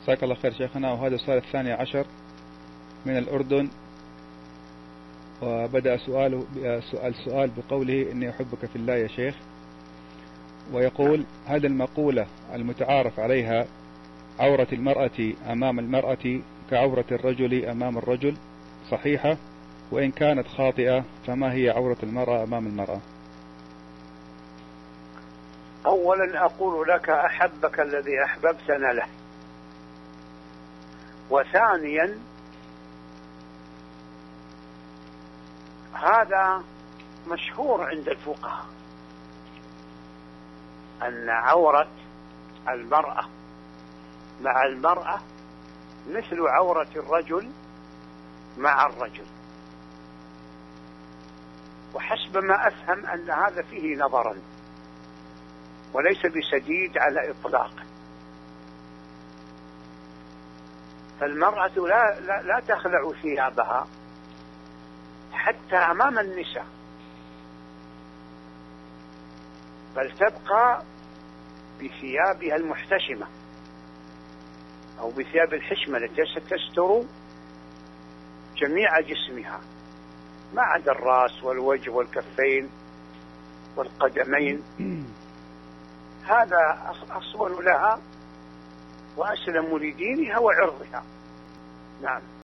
جزاك الله خير شيخنا. وهذا السؤال الثاني عشر من الأردن، وبدأ السؤال بقوله إني أحبك في الله يا شيخ، ويقول: هذا المقولة المتعارف عليها عورة المرأة أمام المرأة كعورة الرجل أمام الرجل صحيحة؟ وإن كانت خاطئة فما هي عورة المرأة أمام المرأة؟ أولا أقول لك أحبك الذي أحببتنا له. وثانيا هذا مشهور عند الفقهاء أن عورة المرأة مع المرأة مثل عورة الرجل مع الرجل، وحسب ما أفهم أن هذا فيه نظرا وليس بسديد على إطلاق. فالمرأة لا تخلع ثيابها حتى أمام النساء، بل تبقى بثيابها المحتشمة أو بثياب الحشمة التي ستستر جميع جسمها ما عدا الرأس والوجه والكفين والقدمين. هذا أصون لها وأسلم لدينها وعرضها. نعم.